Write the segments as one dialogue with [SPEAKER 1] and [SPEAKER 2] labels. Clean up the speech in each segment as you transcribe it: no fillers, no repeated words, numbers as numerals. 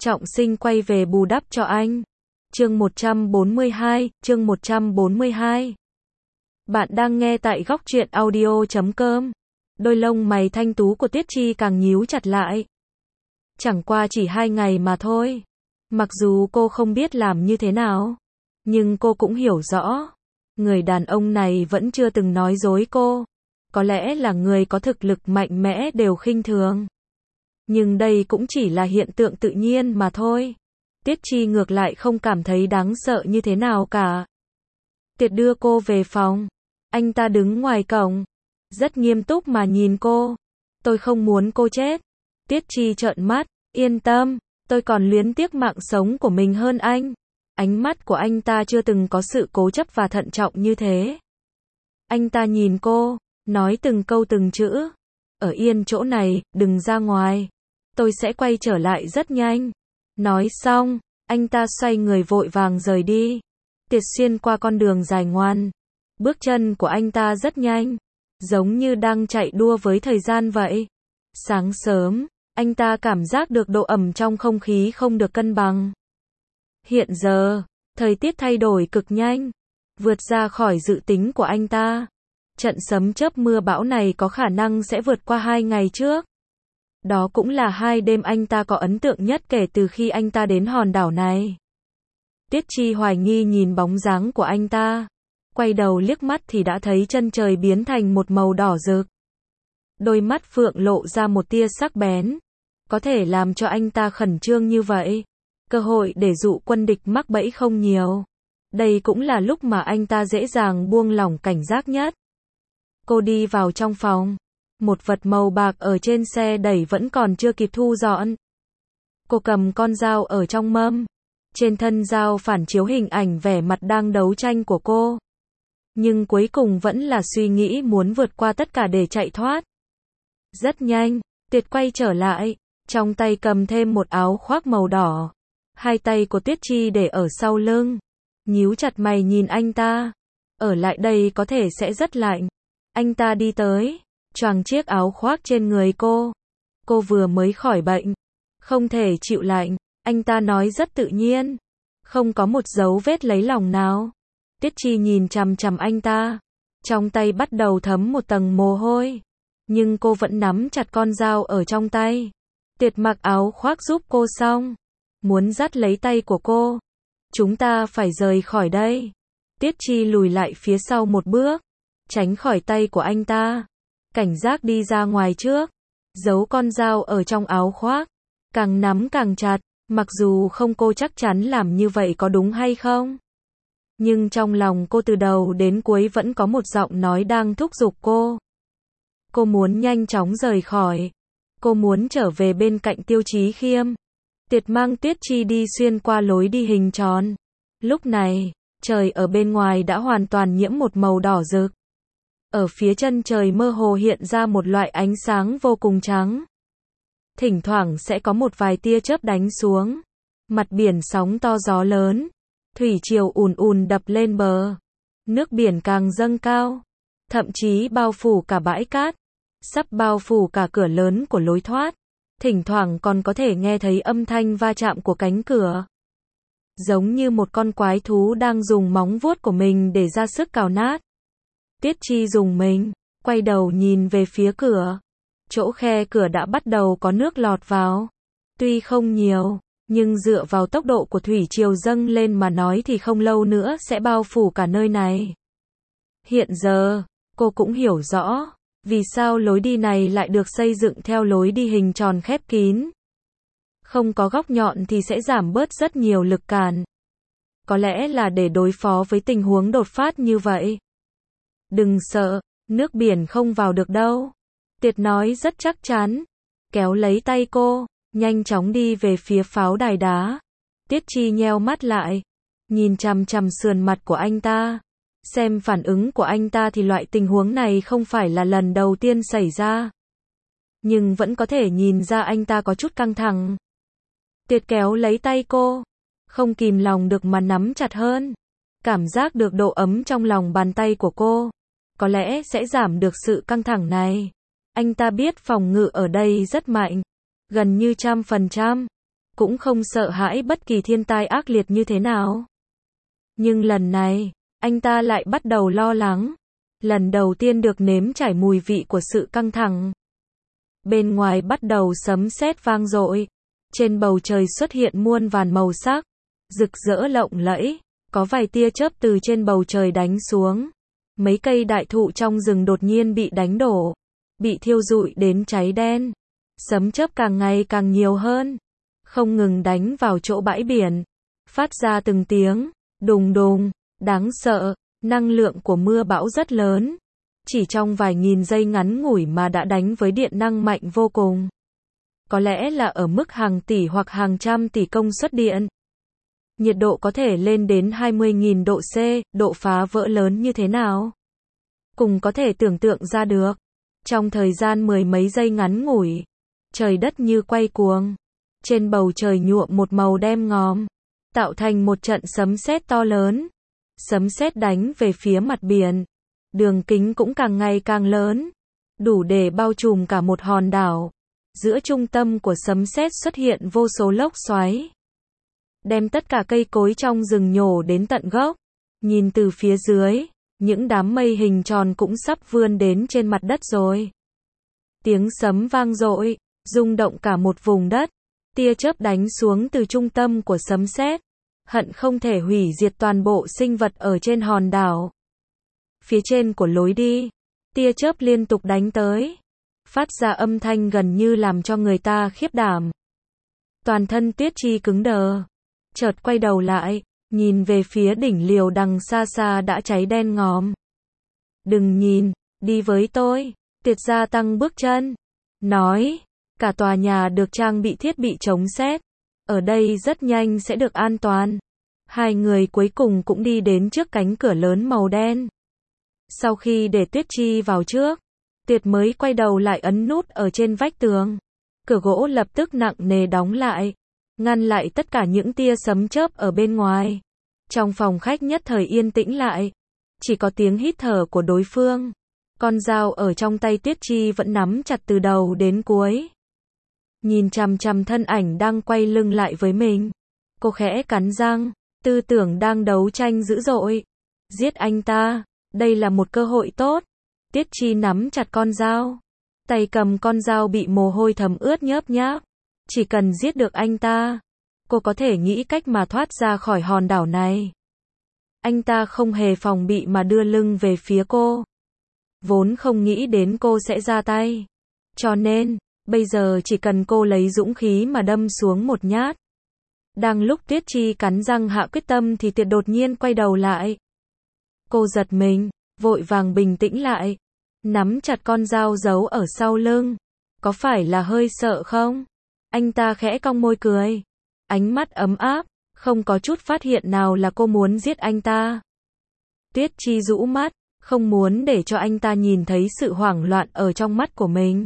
[SPEAKER 1] Trọng Sinh quay về bù đắp cho anh. Chương 142. Bạn đang nghe tại góc truyện audio.com. Đôi lông mày thanh tú của Tiết Chi càng nhíu chặt lại. Chẳng qua chỉ 2 ngày mà thôi. Mặc dù cô không biết làm như thế nào, nhưng cô cũng hiểu rõ. Người đàn ông này vẫn chưa từng nói dối cô. Có lẽ là người có thực lực mạnh mẽ đều khinh thường. Nhưng đây cũng chỉ là hiện tượng tự nhiên mà thôi. Tiết Chi ngược lại không cảm thấy đáng sợ như thế nào cả. Tiệt đưa cô về phòng. Anh ta đứng ngoài cổng, rất nghiêm túc mà nhìn cô. Tôi không muốn cô chết. Tiết Chi trợn mắt, yên tâm, tôi còn luyến tiếc mạng sống của mình hơn anh. Ánh mắt của anh ta chưa từng có sự cố chấp và thận trọng như thế. Anh ta nhìn cô, nói từng câu từng chữ. Ở yên chỗ này, đừng ra ngoài. Tôi sẽ quay trở lại rất nhanh. Nói xong, anh ta xoay người vội vàng rời đi. Tiệt xuyên qua con đường dài ngoằn. Bước chân của anh ta rất nhanh, giống như đang chạy đua với thời gian vậy. Sáng sớm, anh ta cảm giác được độ ẩm trong không khí không được cân bằng. Hiện giờ, thời tiết thay đổi cực nhanh, vượt ra khỏi dự tính của anh ta. Trận sấm chớp mưa bão này có khả năng sẽ vượt qua 2 ngày trước. Đó cũng là 2 đêm anh ta có ấn tượng nhất kể từ khi anh ta đến hòn đảo này. Tiết Chi hoài nghi nhìn bóng dáng của anh ta. Quay đầu liếc mắt thì đã thấy chân trời biến thành một màu đỏ rực. Đôi mắt phượng lộ ra một tia sắc bén. Có thể làm cho anh ta khẩn trương như vậy. Cơ hội để dụ quân địch mắc bẫy không nhiều. Đây cũng là lúc mà anh ta dễ dàng buông lỏng cảnh giác nhất. Cô đi vào trong phòng. Một vật màu bạc ở trên xe đẩy vẫn còn chưa kịp thu dọn. Cô cầm con dao ở trong mâm. Trên thân dao phản chiếu hình ảnh vẻ mặt đang đấu tranh của cô. Nhưng cuối cùng vẫn là suy nghĩ muốn vượt qua tất cả để chạy thoát. Rất nhanh, Tiệt quay trở lại, trong tay cầm thêm một áo khoác màu đỏ. 2 tay của Tiết Chi để ở sau lưng. Nhíu chặt mày nhìn anh ta. Ở lại đây có thể sẽ rất lạnh. Anh ta đi tới, choàng chiếc áo khoác trên người cô. Cô vừa mới khỏi bệnh, không thể chịu lạnh. Anh ta nói rất tự nhiên, không có một dấu vết lấy lòng nào. Tiết Chi nhìn chằm chằm anh ta, trong tay bắt đầu thấm một tầng mồ hôi, nhưng cô vẫn nắm chặt con dao ở trong tay. Tiệt mặc áo khoác giúp cô xong, muốn dắt lấy tay của cô. Chúng ta phải rời khỏi đây. Tiết Chi lùi lại phía sau một bước, tránh khỏi tay của anh ta, cảnh giác đi ra ngoài trước, giấu con dao ở trong áo khoác, càng nắm càng chặt. Mặc dù không cô chắc chắn làm như vậy có đúng hay không, nhưng trong lòng cô từ đầu đến cuối vẫn có một giọng nói đang thúc giục cô. Cô muốn nhanh chóng rời khỏi. Cô muốn trở về bên cạnh Tiêu Chí Khiêm. Tiệt mang Tiết Chi đi xuyên qua lối đi hình tròn. Lúc này, trời ở bên ngoài đã hoàn toàn nhiễm một màu đỏ rực. Ở phía chân trời mơ hồ hiện ra một loại ánh sáng vô cùng trắng. Thỉnh thoảng sẽ có một vài tia chớp đánh xuống. Mặt biển sóng to gió lớn. Thủy triều ùn ùn đập lên bờ. Nước biển càng dâng cao. Thậm chí bao phủ cả bãi cát. Sắp bao phủ cả cửa lớn của lối thoát. Thỉnh thoảng còn có thể nghe thấy âm thanh va chạm của cánh cửa. Giống như một con quái thú đang dùng móng vuốt của mình để ra sức cào nát. Tiết Chi dùng mình, quay đầu nhìn về phía cửa. Chỗ khe cửa đã bắt đầu có nước lọt vào. Tuy không nhiều, nhưng dựa vào tốc độ của thủy triều dâng lên mà nói thì không lâu nữa sẽ bao phủ cả nơi này. Hiện giờ, cô cũng hiểu rõ, vì sao lối đi này lại được xây dựng theo lối đi hình tròn khép kín. Không có góc nhọn thì sẽ giảm bớt rất nhiều lực cản. Có lẽ là để đối phó với tình huống đột phát như vậy. Đừng sợ, nước biển không vào được đâu. Tiệt nói rất chắc chắn, kéo lấy tay cô, nhanh chóng đi về phía pháo đài đá. Tiết Chi nheo mắt lại, nhìn chằm chằm sườn mặt của anh ta. Xem phản ứng của anh ta thì loại tình huống này không phải là lần đầu tiên xảy ra. Nhưng vẫn có thể nhìn ra anh ta có chút căng thẳng. Tiệt kéo lấy tay cô, không kìm lòng được mà nắm chặt hơn. Cảm giác được độ ấm trong lòng bàn tay của cô, có lẽ sẽ giảm được sự căng thẳng này. Anh ta biết phòng ngự ở đây rất mạnh, gần như 100%. cũng không sợ hãi bất kỳ thiên tai ác liệt như thế nào. Nhưng lần này, anh ta lại bắt đầu lo lắng. Lần đầu tiên được nếm trải mùi vị của sự căng thẳng. Bên ngoài bắt đầu sấm sét vang dội. Trên bầu trời xuất hiện muôn vàn màu sắc, rực rỡ lộng lẫy, có vài tia chớp từ trên bầu trời đánh xuống. Mấy cây đại thụ trong rừng đột nhiên bị đánh đổ, bị thiêu rụi đến cháy đen. Sấm chớp càng ngày càng nhiều hơn, không ngừng đánh vào chỗ bãi biển, phát ra từng tiếng đùng đùng, đáng sợ. Năng lượng của mưa bão rất lớn, chỉ trong vài nghìn giây ngắn ngủi mà đã đánh với điện năng mạnh vô cùng. Có lẽ là ở mức hàng tỷ hoặc hàng trăm tỷ công suất điện. Nhiệt độ có thể lên đến 20.000 độ C, độ phá vỡ lớn như thế nào? Cùng có thể tưởng tượng ra được. Trong thời gian mười mấy giây ngắn ngủi, trời đất như quay cuồng. Trên bầu trời nhuộm một màu đen ngòm, tạo thành một trận sấm sét to lớn. Sấm sét đánh về phía mặt biển. Đường kính cũng càng ngày càng lớn, đủ để bao trùm cả một hòn đảo. Giữa trung tâm của sấm sét xuất hiện vô số lốc xoáy, đem tất cả cây cối trong rừng nhổ đến tận gốc. Nhìn từ phía dưới, những đám mây hình tròn cũng sắp vươn đến trên mặt đất rồi. Tiếng sấm vang dội, rung động cả một vùng đất. Tia chớp đánh xuống từ trung tâm của sấm sét, hận không thể hủy diệt toàn bộ sinh vật ở trên hòn đảo. Phía trên của lối đi, tia chớp liên tục đánh tới, phát ra âm thanh gần như làm cho người ta khiếp đảm. Toàn thân Tuyết Chi cứng đờ, chợt quay đầu lại, nhìn về phía đỉnh liều đằng xa xa đã cháy đen ngòm. Đừng nhìn, đi với tôi. Tuyệt gia tăng bước chân, nói, cả tòa nhà được trang bị thiết bị chống sét, ở đây rất nhanh sẽ được an toàn. Hai người cuối cùng cũng đi đến trước cánh cửa lớn màu đen. Sau khi để Tuyết Chi vào trước, Tuyệt mới quay đầu lại ấn nút ở trên vách tường. Cửa gỗ lập tức nặng nề đóng lại, ngăn lại tất cả những tia sấm chớp ở bên ngoài. Trong phòng khách nhất thời yên tĩnh lại, chỉ có tiếng hít thở của đối phương. Con dao ở trong tay Tuyết Chi vẫn nắm chặt từ đầu đến cuối. Nhìn chằm chằm thân ảnh đang quay lưng lại với mình, cô khẽ cắn răng, tư tưởng đang đấu tranh dữ dội. Giết anh ta, đây là một cơ hội tốt. Tuyết Chi nắm chặt con dao, tay cầm con dao bị mồ hôi thấm ướt nhớp nháp. Chỉ cần giết được anh ta, cô có thể nghĩ cách mà thoát ra khỏi hòn đảo này. Anh ta không hề phòng bị mà đưa lưng về phía cô, vốn không nghĩ đến cô sẽ ra tay. Cho nên, bây giờ chỉ cần cô lấy dũng khí mà đâm xuống một nhát. Đang lúc Tuyết Chi cắn răng hạ quyết tâm thì Tuyệt đột nhiên quay đầu lại. Cô giật mình, vội vàng bình tĩnh lại, nắm chặt con dao giấu ở sau lưng. Có phải là hơi sợ không? Anh ta khẽ cong môi cười, ánh mắt ấm áp, không có chút phát hiện nào là cô muốn giết anh ta. Tuyết Chi rũ mắt, không muốn để cho anh ta nhìn thấy sự hoảng loạn ở trong mắt của mình.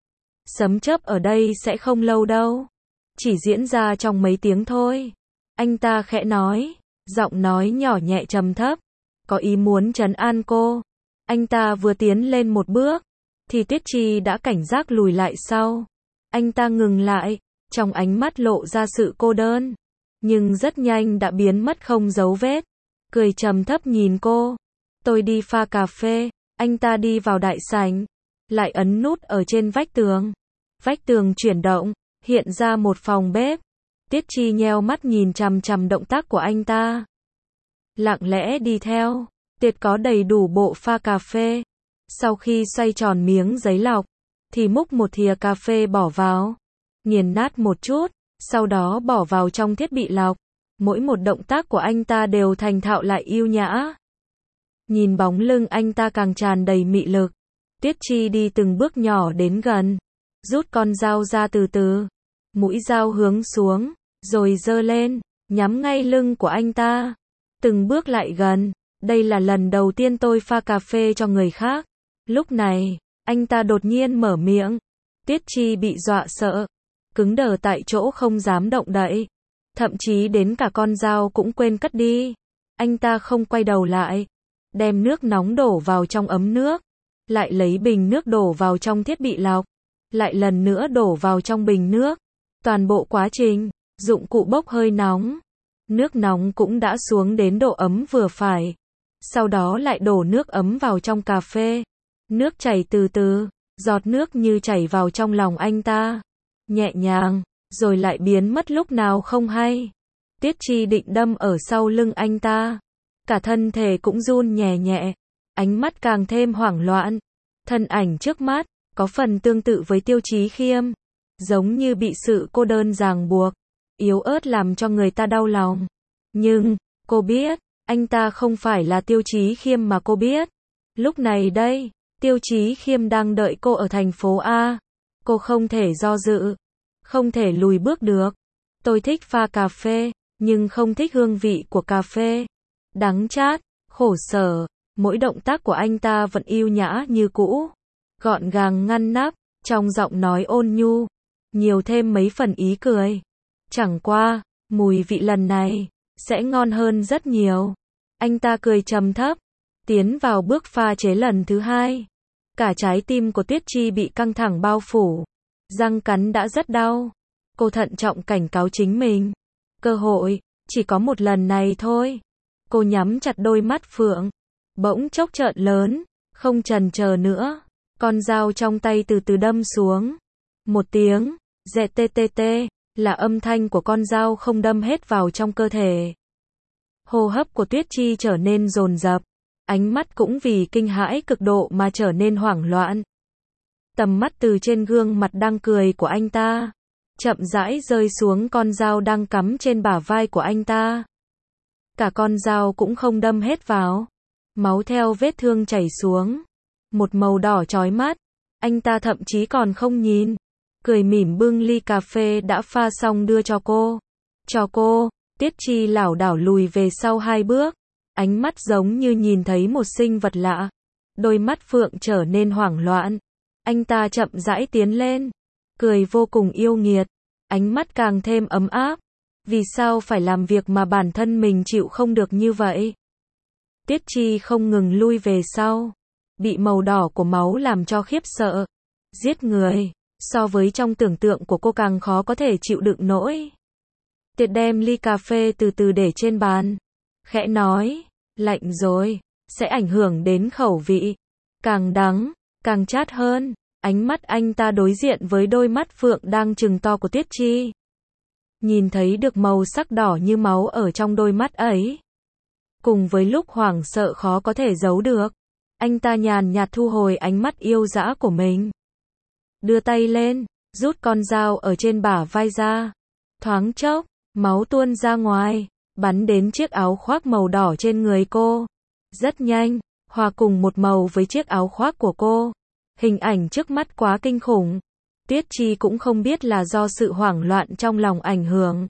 [SPEAKER 1] Sấm chớp ở đây sẽ không lâu đâu, chỉ diễn ra trong mấy tiếng thôi. Anh ta khẽ nói, giọng nói nhỏ nhẹ trầm thấp, có ý muốn trấn an cô. Anh ta vừa tiến lên một bước, thì Tuyết Chi đã cảnh giác lùi lại sau. Anh ta ngừng lại, trong ánh mắt lộ ra sự cô đơn, nhưng rất nhanh đã biến mất không dấu vết. Cười trầm thấp nhìn cô. Tôi đi pha cà phê. Anh ta đi vào đại sảnh, lại ấn nút ở trên vách tường. Vách tường chuyển động, hiện ra một phòng bếp. Tuyết Chi nheo mắt nhìn chằm chằm động tác của anh ta, lặng lẽ đi theo. Tuyệt có đầy đủ bộ pha cà phê. Sau khi xoay tròn miếng giấy lọc, thì múc một thìa cà phê bỏ vào, nghiền nát một chút, sau đó bỏ vào trong thiết bị lọc. Mỗi một động tác của anh ta đều thành thạo lại yêu nhã. Nhìn bóng lưng anh ta càng tràn đầy mị lực, Tuyết Chi đi từng bước nhỏ đến gần, rút con dao ra từ từ, mũi dao hướng xuống, rồi giơ lên, nhắm ngay lưng của anh ta. Từng bước lại gần, đây là lần đầu tiên tôi pha cà phê cho người khác. Lúc này, anh ta đột nhiên mở miệng. Tuyết Chi bị dọa sợ, cứng đờ tại chỗ không dám động đậy. Thậm chí đến cả con dao cũng quên cất đi. Anh ta không quay đầu lại, đem nước nóng đổ vào trong ấm nước, lại lấy bình nước đổ vào trong thiết bị lọc, lại lần nữa đổ vào trong bình nước. Toàn bộ quá trình, Dụng cụ bốc hơi nóng. Nước nóng cũng đã xuống đến độ ấm vừa phải. Sau đó lại đổ nước ấm vào trong cà phê. Nước chảy từ từ, giọt nước như chảy vào trong lòng anh ta. Nhẹ nhàng, rồi lại biến mất lúc nào không hay. Tiết Chi định đâm ở sau lưng anh ta. Cả thân thể cũng run nhẹ nhẹ. Ánh mắt càng thêm hoảng loạn. Thân ảnh trước mắt, có phần tương tự với Tiêu Chí Khiêm. Giống như bị sự cô đơn ràng buộc. Yếu ớt làm cho người ta đau lòng. Nhưng, cô biết, anh ta không phải là Tiêu Chí Khiêm mà cô biết. Lúc này đây, Tiêu Chí Khiêm đang đợi cô ở thành phố A. Cô không thể do dự. Không thể lùi bước được. Tôi thích pha cà phê, nhưng không thích hương vị của cà phê. Đắng chát, khổ sở, mỗi động tác của anh ta vẫn yêu nhã như cũ. Gọn gàng ngăn nắp, trong giọng nói ôn nhu, nhiều thêm mấy phần ý cười. Chẳng qua, mùi vị lần này, sẽ ngon hơn rất nhiều. Anh ta cười trầm thấp, tiến vào bước pha chế lần thứ hai. Cả trái tim của Tiết Chi bị căng thẳng bao phủ. Răng cắn đã rất đau. Cô thận trọng cảnh cáo chính mình. Cơ hội, chỉ có một lần này thôi. Cô nhắm chặt đôi mắt phượng. Bỗng chốc trợn lớn, không chần chờ nữa. Con dao trong tay từ từ đâm xuống. Một tiếng, dẹt tê tê tê, là âm thanh của con dao không đâm hết vào trong cơ thể. Hô hấp của Tuyết Chi trở nên dồn dập. Ánh mắt cũng vì kinh hãi cực độ mà trở nên hoảng loạn. Tầm mắt từ trên gương mặt đang cười của anh ta, chậm rãi rơi xuống con dao đang cắm trên bả vai của anh ta. Cả con dao cũng không đâm hết vào. Máu theo vết thương chảy xuống. Một màu đỏ chói mắt. Anh ta thậm chí còn không nhìn. Cười mỉm bưng ly cà phê đã pha xong đưa cho cô. Cho cô. Tiết Chi lảo đảo lùi về sau 2 bước. Ánh mắt giống như nhìn thấy một sinh vật lạ. Đôi mắt phượng trở nên hoảng loạn. Anh ta chậm rãi tiến lên. Cười vô cùng yêu nghiệt. Ánh mắt càng thêm ấm áp. Vì sao phải làm việc mà bản thân mình chịu không được như vậy? Tiết Chi không ngừng lui về sau. Bị màu đỏ của máu làm cho khiếp sợ. Giết người, so với trong tưởng tượng của cô càng khó có thể chịu đựng nổi. Tiệt đem ly cà phê từ từ để trên bàn. Khẽ nói, lạnh rồi, sẽ ảnh hưởng đến khẩu vị. Càng đắng, càng chát hơn. Ánh mắt anh ta đối diện với đôi mắt phượng đang trừng to của Tiết Chi. Nhìn thấy được màu sắc đỏ như máu ở trong đôi mắt ấy. Cùng với lúc hoảng sợ khó có thể giấu được. Anh ta nhàn nhạt thu hồi ánh mắt yêu dã của mình. Đưa tay lên, rút con dao ở trên bả vai ra. Thoáng chốc, máu tuôn ra ngoài, bắn đến chiếc áo khoác màu đỏ trên người cô. Rất nhanh, hòa cùng một màu với chiếc áo khoác của cô. Hình ảnh trước mắt quá kinh khủng. Tiết Chi cũng không biết là do sự hoảng loạn trong lòng ảnh hưởng,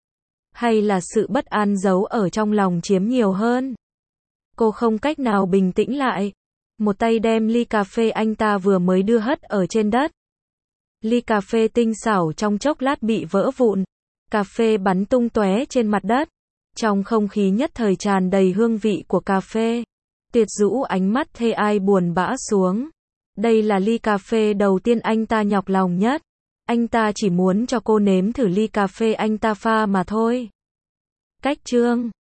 [SPEAKER 1] hay là sự bất an giấu ở trong lòng chiếm nhiều hơn. Cô không cách nào bình tĩnh lại. Một tay đem ly cà phê anh ta vừa mới đưa hất ở trên đất. Ly cà phê tinh xảo trong chốc lát bị vỡ vụn. Cà phê bắn tung tóe trên mặt đất. Trong không khí nhất thời tràn đầy hương vị của cà phê. Tiệt rũ ánh mắt thê ai buồn bã xuống. Đây là ly cà phê đầu tiên anh ta nhọc lòng nhất. Anh ta chỉ muốn cho cô nếm thử ly cà phê anh ta pha mà thôi. Cách chương